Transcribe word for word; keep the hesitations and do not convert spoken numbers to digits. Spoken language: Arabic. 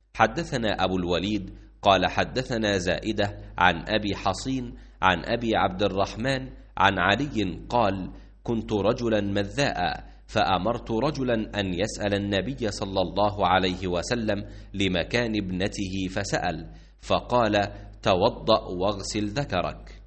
حدثنا أبو الوليد قال حدثنا زائدة عن أبي حصين عن أبي عبد الرحمن عن علي قال: كنت رجلا مذاء، فأمرت رجلا أن يسأل النبي صلى الله عليه وسلم لمكان ابنته، فسأل فقال: توضأ واغسل ذكرك.